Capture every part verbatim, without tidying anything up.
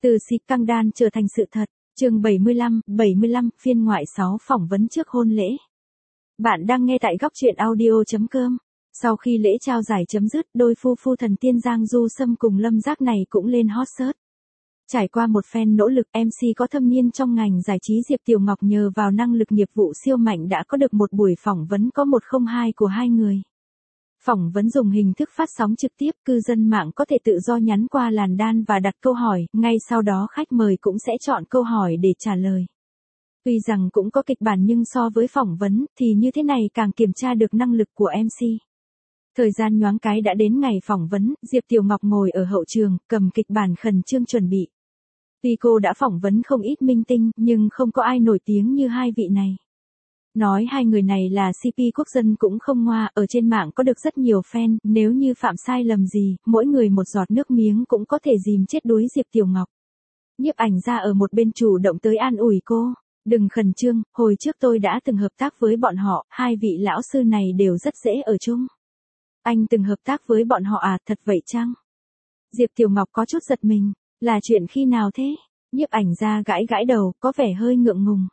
Từ scandal trở thành sự thật, chương bảy mươi lăm, bảy mươi lăm, phiên ngoại sáu phỏng vấn trước hôn lễ. Bạn đang nghe tại góc truyện audio chấm com. Sau khi lễ trao giải chấm dứt, đôi phu phu thần tiên Giang Du Sâm cùng Lâm Giác này cũng lên hot search. Trải qua một phen nỗ lực, em xê có thâm niên trong ngành giải trí Diệp Tiểu Ngọc nhờ vào năng lực nghiệp vụ siêu mạnh đã có được một buổi phỏng vấn có một không hai của hai người. Phỏng vấn dùng hình thức phát sóng trực tiếp, cư dân mạng có thể tự do nhắn qua làn đan và đặt câu hỏi, ngay sau đó khách mời cũng sẽ chọn câu hỏi để trả lời. Tuy rằng cũng có kịch bản nhưng so với phỏng vấn thì như thế này càng kiểm tra được năng lực của em xê. Thời gian nhoáng cái đã đến ngày phỏng vấn, Diệp Tiểu Ngọc ngồi ở hậu trường, cầm kịch bản khẩn trương chuẩn bị. Tuy cô đã phỏng vấn không ít minh tinh, nhưng không có ai nổi tiếng như hai vị này. Nói hai người này là xê pê quốc dân cũng không ngoa, ở trên mạng có được rất nhiều fan, nếu như phạm sai lầm gì, mỗi người một giọt nước miếng cũng có thể dìm chết đuối Diệp Tiểu Ngọc. Nhiếp ảnh ra ở một bên chủ động tới an ủi cô, đừng khẩn trương, hồi trước tôi đã từng hợp tác với bọn họ, hai vị lão sư này đều rất dễ ở chung. Anh từng hợp tác với bọn họ à, thật vậy chăng? Diệp Tiểu Ngọc có chút giật mình, là chuyện khi nào thế? Nhiếp ảnh ra gãi gãi đầu, có vẻ hơi ngượng ngùng.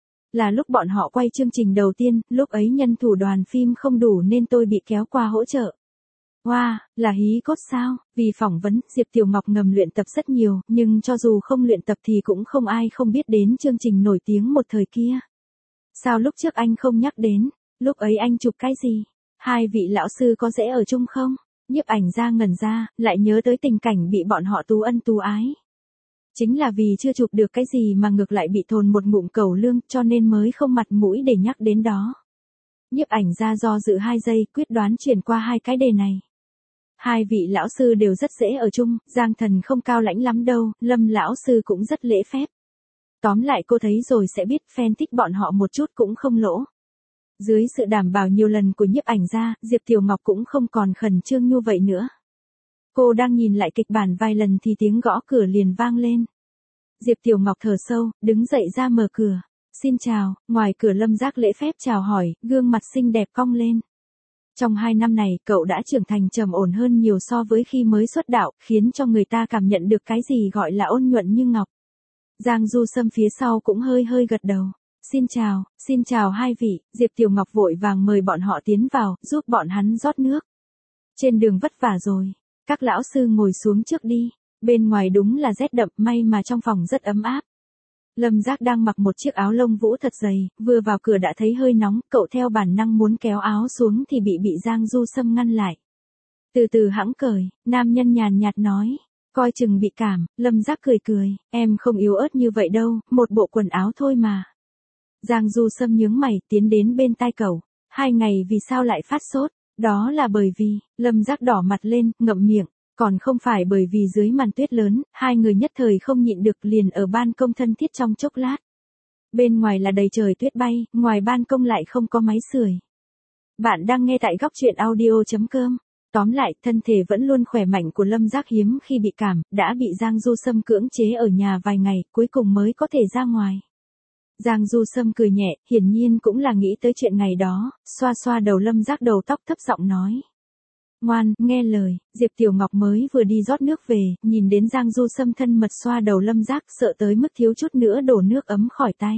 Là lúc bọn họ quay chương trình đầu tiên, lúc ấy nhân thủ đoàn phim không đủ nên tôi bị kéo qua hỗ trợ. Wow, là hí cốt sao? Vì phỏng vấn, Diệp Tiểu Ngọc ngầm luyện tập rất nhiều, nhưng cho dù không luyện tập thì cũng không ai không biết đến chương trình nổi tiếng một thời kia. Sao lúc trước anh không nhắc đến, lúc ấy anh chụp cái gì? Hai vị lão sư có dễ ở chung không? Nhiếp ảnh ra ngẩn ra, lại nhớ tới tình cảnh bị bọn họ tú ân tú ái. Chính là vì chưa chụp được cái gì mà ngược lại bị thồn một ngụm cẩu lương cho nên mới không mặt mũi để nhắc đến đó. Nhiếp ảnh ra do dự hai giây quyết đoán chuyển qua hai cái đề này. Hai vị lão sư đều rất dễ ở chung, Giang Thần không cao lãnh lắm đâu, Lâm lão sư cũng rất lễ phép. Tóm lại cô thấy rồi sẽ biết fan thích bọn họ một chút cũng không lỗ. Dưới sự đảm bảo nhiều lần của nhiếp ảnh ra, Diệp Tiểu Ngọc cũng không còn khẩn trương như vậy nữa. Cô đang nhìn lại kịch bản vài lần thì tiếng gõ cửa liền vang lên. Diệp Tiểu Ngọc thở sâu, đứng dậy ra mở cửa. Xin chào, ngoài cửa Lâm Giác lễ phép chào hỏi, gương mặt xinh đẹp cong lên. Trong hai năm này, cậu đã trưởng thành trầm ổn hơn nhiều so với khi mới xuất đạo, khiến cho người ta cảm nhận được cái gì gọi là ôn nhuận như ngọc. Giang Du Sâm phía sau cũng hơi hơi gật đầu. Xin chào, xin chào hai vị, Diệp Tiểu Ngọc vội vàng mời bọn họ tiến vào, giúp bọn hắn rót nước. Trên đường vất vả rồi, các lão sư ngồi xuống trước đi, bên ngoài đúng là rét đậm, may mà trong phòng rất ấm áp. Lâm Giác đang mặc một chiếc áo lông vũ thật dày, vừa vào cửa đã thấy hơi nóng, cậu theo bản năng muốn kéo áo xuống thì bị bị Giang Du Sâm ngăn lại. Từ từ hãng cởi, nam nhân nhàn nhạt nói, coi chừng bị cảm, Lâm Giác cười cười, em không yếu ớt như vậy đâu, một bộ quần áo thôi mà. Giang Du Sâm nhướng mày, tiến đến bên tai cậu, hai ngày vì sao lại phát sốt, đó là bởi vì, Lâm Giác đỏ mặt lên, ngậm miệng, còn không phải bởi vì dưới màn tuyết lớn, hai người nhất thời không nhịn được liền ở ban công thân thiết trong chốc lát. Bên ngoài là đầy trời tuyết bay, ngoài ban công lại không có máy sưởi. Bạn đang nghe tại góc truyện audio chấm com. Tóm lại, thân thể vẫn luôn khỏe mạnh của Lâm Giác hiếm khi bị cảm, đã bị Giang Du Sâm cưỡng chế ở nhà vài ngày, cuối cùng mới có thể ra ngoài. Giang Du Sâm cười nhẹ, hiển nhiên cũng là nghĩ tới chuyện ngày đó, xoa xoa đầu Lâm Giác đầu tóc thấp giọng nói. Ngoan, nghe lời, Diệp Tiểu Ngọc mới vừa đi rót nước về, nhìn đến Giang Du Sâm thân mật xoa đầu Lâm Giác sợ tới mức thiếu chút nữa đổ nước ấm khỏi tay.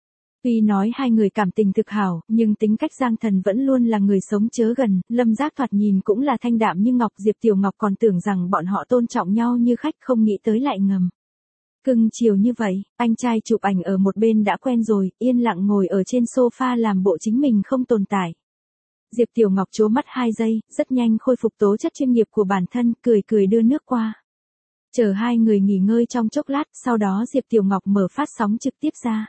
Tuy nói hai người cảm tình thực hảo, nhưng tính cách Giang Thần vẫn luôn là người sống chớ gần, Lâm Giác thoạt nhìn cũng là thanh đạm như ngọc, Diệp Tiểu Ngọc còn tưởng rằng bọn họ tôn trọng nhau như khách, không nghĩ tới lại ngầm. Cưng chiều như vậy, anh trai chụp ảnh ở một bên đã quen rồi, yên lặng ngồi ở trên sofa làm bộ chính mình không tồn tại. Diệp Tiểu Ngọc trố mắt hai giây, rất nhanh khôi phục tố chất chuyên nghiệp của bản thân, cười cười đưa nước qua. Chờ hai người nghỉ ngơi trong chốc lát, sau đó Diệp Tiểu Ngọc mở phát sóng trực tiếp ra.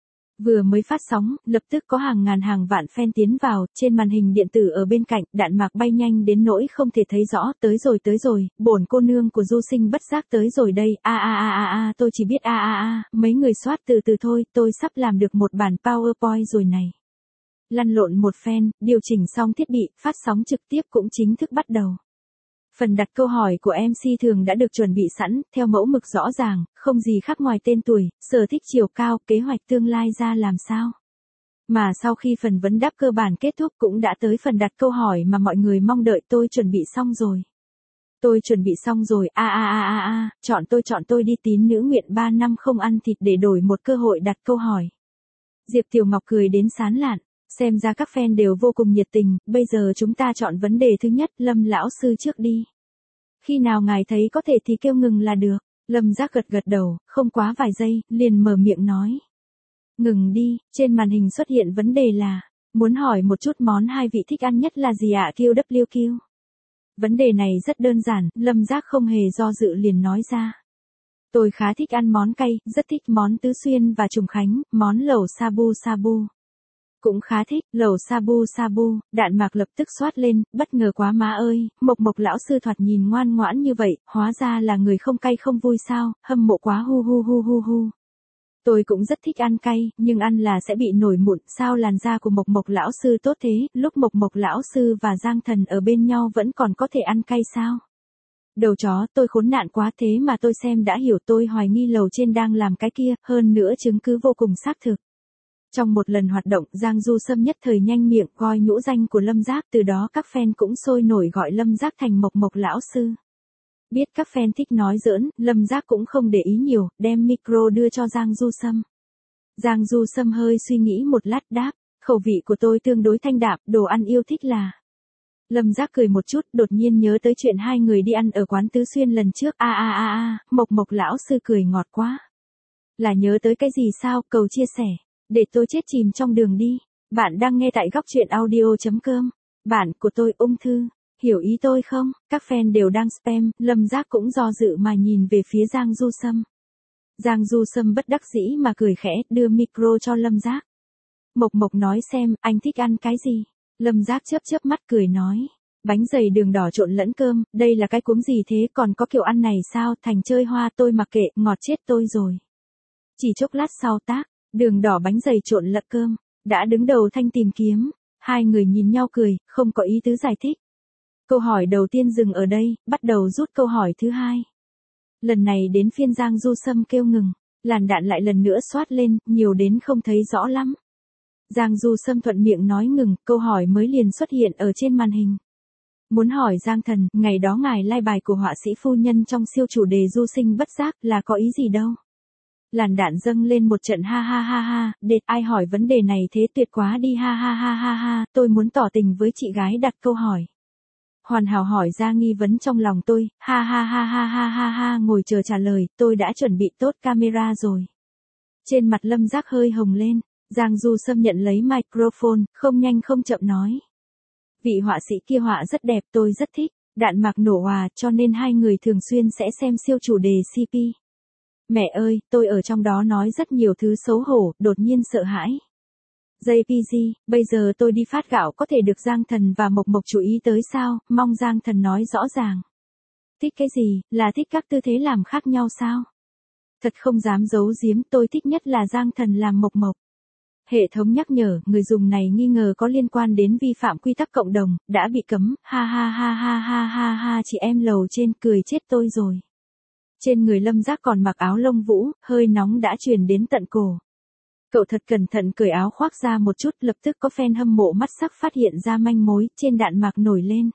Vừa mới phát sóng, lập tức có hàng ngàn hàng vạn fan tiến vào, trên màn hình điện tử ở bên cạnh, đạn mạc bay nhanh đến nỗi không thể thấy rõ, tới rồi tới rồi, bổn cô nương của Du Sinh bất giác tới rồi đây, a a a a a, tôi chỉ biết a a a, mấy người soát từ từ thôi, tôi sắp làm được một bản PowerPoint rồi này. Lăn lộn một phen, điều chỉnh xong thiết bị, phát sóng trực tiếp cũng chính thức bắt đầu. Phần đặt câu hỏi của em xê thường đã được chuẩn bị sẵn, theo mẫu mực rõ ràng, không gì khác ngoài tên tuổi, sở thích chiều cao, kế hoạch tương lai ra làm sao. Mà sau khi phần vấn đáp cơ bản kết thúc cũng đã tới phần đặt câu hỏi mà mọi người mong đợi, tôi chuẩn bị xong rồi. Tôi chuẩn bị xong rồi, a a a a a, chọn tôi chọn tôi đi, tín nữ nguyện ba năm không ăn thịt để đổi một cơ hội đặt câu hỏi. Diệp Tiểu Ngọc cười đến sán lạn, xem ra các fan đều vô cùng nhiệt tình, bây giờ chúng ta chọn vấn đề thứ nhất, Lâm lão sư trước đi. Khi nào ngài thấy có thể thì kêu ngừng là được. Lâm Giác gật gật đầu, không quá vài giây, liền mở miệng nói. Ngừng đi, trên màn hình xuất hiện vấn đề là, muốn hỏi một chút món hai vị thích ăn nhất là gì ạ Q W Q. Vấn đề này rất đơn giản, Lâm Giác không hề do dự liền nói ra. Tôi khá thích ăn món cay, rất thích món tứ xuyên và trùng khánh, món lẩu sabu sabu. Cũng khá thích, lẩu sabu sabu, Đạn Mạc lập tức xoát lên, bất ngờ quá má ơi, Mộc Mộc lão sư thoạt nhìn ngoan ngoãn như vậy, hóa ra là người không cay không vui sao, hâm mộ quá hu hu hu hu hu. Tôi cũng rất thích ăn cay, nhưng ăn là sẽ bị nổi mụn, sao làn da của Mộc Mộc lão sư tốt thế, lúc Mộc Mộc lão sư và Giang Thần ở bên nhau vẫn còn có thể ăn cay sao? Đầu chó, tôi khốn nạn quá thế mà tôi xem đã hiểu, tôi hoài nghi lầu trên đang làm cái kia, hơn nữa chứng cứ vô cùng xác thực. Trong một lần hoạt động, Giang Du Sâm nhất thời nhanh miệng coi nhũ danh của Lâm Giác, từ đó các fan cũng sôi nổi gọi Lâm Giác thành Mộc Mộc lão sư. Biết các fan thích nói giỡn, Lâm Giác cũng không để ý nhiều, đem micro đưa cho Giang Du Sâm. Giang Du Sâm hơi suy nghĩ một lát đáp, khẩu vị của tôi tương đối thanh đạm, đồ ăn yêu thích là. Lâm Giác cười một chút, đột nhiên nhớ tới chuyện hai người đi ăn ở quán Tứ Xuyên lần trước, a a a a, Mộc Mộc lão sư cười ngọt quá. Là nhớ tới cái gì sao, cầu chia sẻ, để tôi chết chìm trong đường đi. Bạn đang nghe tại góc truyện audio.com. Bạn của tôi ung thư. Hiểu ý tôi không? Các fan đều đang spam, Lâm Giác cũng do dự mà nhìn về phía Giang Du Sâm. Giang Du Sâm bất đắc dĩ mà cười khẽ, đưa micro cho Lâm Giác. Mộc Mộc nói xem, anh thích ăn cái gì? Lâm Giác chớp chớp mắt cười nói. Bánh dày đường đỏ trộn lẫn cơm, đây là cái cúm gì thế, còn có kiểu ăn này sao, thành chơi hoa tôi mặc kệ, ngọt chết tôi rồi. Chỉ chốc lát sau tác, đường đỏ bánh dày trộn lẫn cơm, đã đứng đầu thanh tìm kiếm. Hai người nhìn nhau cười, không có ý tứ giải thích. Câu hỏi đầu tiên dừng ở đây, bắt đầu rút câu hỏi thứ hai. Lần này đến phiên Giang Du Sâm kêu ngừng, làn đạn lại lần nữa xoát lên, nhiều đến không thấy rõ lắm. Giang Du Sâm thuận miệng nói ngừng, câu hỏi mới liền xuất hiện ở trên màn hình. Muốn hỏi Giang Thần, ngày đó ngài lai bài của họa sĩ phu nhân trong siêu chủ đề du sinh bất giác là có ý gì đâu. Làn đạn dâng lên một trận ha ha ha ha, đệt ai hỏi vấn đề này thế tuyệt quá đi ha ha ha ha ha, tôi muốn tỏ tình với chị gái đặt câu hỏi. Hoàn hảo hỏi ra nghi vấn trong lòng tôi, ha ha ha ha ha ha ha, ngồi chờ trả lời, tôi đã chuẩn bị tốt camera rồi. Trên mặt Lâm Giác hơi hồng lên, Giang Du Sâm nhận lấy microphone, không nhanh không chậm nói. Vị họa sĩ kia họa rất đẹp, tôi rất thích, Đạn Mạc nổ hòa, cho nên hai người thường xuyên sẽ xem siêu chủ đề xê pê. Mẹ ơi, tôi ở trong đó nói rất nhiều thứ xấu hổ, đột nhiên sợ hãi. jê pê giê, bây giờ tôi đi phát gạo có thể được Giang Thần và Mộc Mộc chú ý tới sao, mong Giang Thần nói rõ ràng. Thích cái gì, là thích các tư thế làm khác nhau sao? Thật không dám giấu giếm, tôi thích nhất là Giang Thần làm Mộc Mộc. Hệ thống nhắc nhở, người dùng này nghi ngờ có liên quan đến vi phạm quy tắc cộng đồng, đã bị cấm, ha ha ha ha ha ha ha, chị em lầu trên cười chết tôi rồi. Trên người Lâm Giác còn mặc áo lông vũ, hơi nóng đã truyền đến tận cổ. Cậu thật cẩn thận cởi áo khoác ra một chút, lập tức có fan hâm mộ mắt sắc phát hiện ra manh mối, trên Đạn Mạc nổi lên.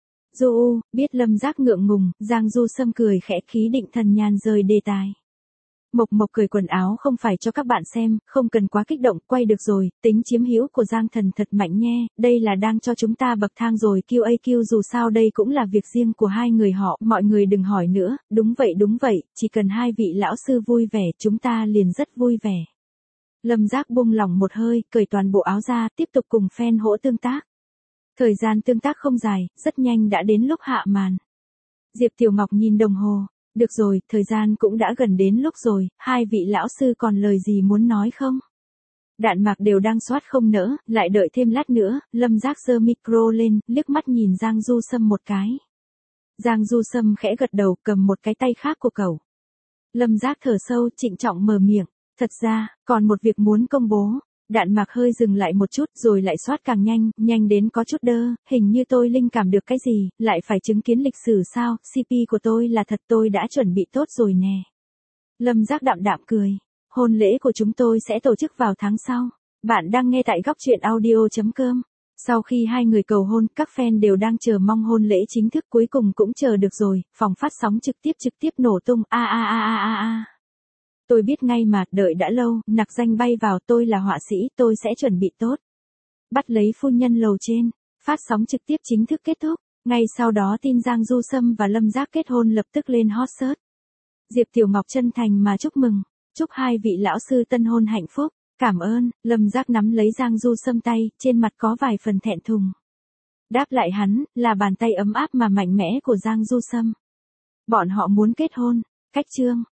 Du, biết Lâm Giác ngượng ngùng, Giang Du Sâm cười khẽ khí định thần nhàn rời đề tài. Mộc Mộc cởi quần áo không phải cho các bạn xem, không cần quá kích động, quay được rồi, tính chiếm hữu của Giang Thần thật mạnh nhe, đây là đang cho chúng ta bậc thang rồi Q A Q, dù sao đây cũng là việc riêng của hai người họ, mọi người đừng hỏi nữa, đúng vậy đúng vậy, chỉ cần hai vị lão sư vui vẻ, chúng ta liền rất vui vẻ. Lâm Giác buông lỏng một hơi, cởi toàn bộ áo ra, tiếp tục cùng fan hỗ tương tác. Thời gian tương tác không dài, rất nhanh đã đến lúc hạ màn. Diệp Tiểu Ngọc nhìn đồng hồ. Được rồi, thời gian cũng đã gần đến lúc rồi, hai vị lão sư còn lời gì muốn nói không? Đạn Mạc đều đang soát không nỡ, lại đợi thêm lát nữa, Lâm Giác giơ micro lên, liếc mắt nhìn Giang Du Sâm một cái. Giang Du Sâm khẽ gật đầu, cầm một cái tay khác của cậu. Lâm Giác thở sâu, trịnh trọng mở miệng, thật ra, còn một việc muốn công bố. Đạn Mạc hơi dừng lại một chút rồi lại soát càng nhanh, nhanh đến có chút đơ, hình như tôi linh cảm được cái gì, lại phải chứng kiến lịch sử sao, xê pê của tôi là thật, tôi đã chuẩn bị tốt rồi nè. Lâm Giác đạm đạm cười, hôn lễ của chúng tôi sẽ tổ chức vào tháng sau. Bạn đang nghe tại góc truyện audio.com. Sau khi hai người cầu hôn, các fan đều đang chờ mong hôn lễ chính thức, cuối cùng cũng chờ được rồi, phòng phát sóng trực tiếp trực tiếp nổ tung, a a a a a a. Tôi biết ngay mà, đợi đã lâu, nặc danh bay vào, tôi là họa sĩ, tôi sẽ chuẩn bị tốt. Bắt lấy phu nhân lầu trên, phát sóng trực tiếp chính thức kết thúc, ngay sau đó tin Giang Du Sâm và Lâm Giác kết hôn lập tức lên hot search. Diệp Tiểu Ngọc chân thành mà chúc mừng, chúc hai vị lão sư tân hôn hạnh phúc. Cảm ơn. Lâm Giác nắm lấy Giang Du Sâm tay, trên mặt có vài phần thẹn thùng. Đáp lại hắn, là bàn tay ấm áp mà mạnh mẽ của Giang Du Sâm. Bọn họ muốn kết hôn. Cách chương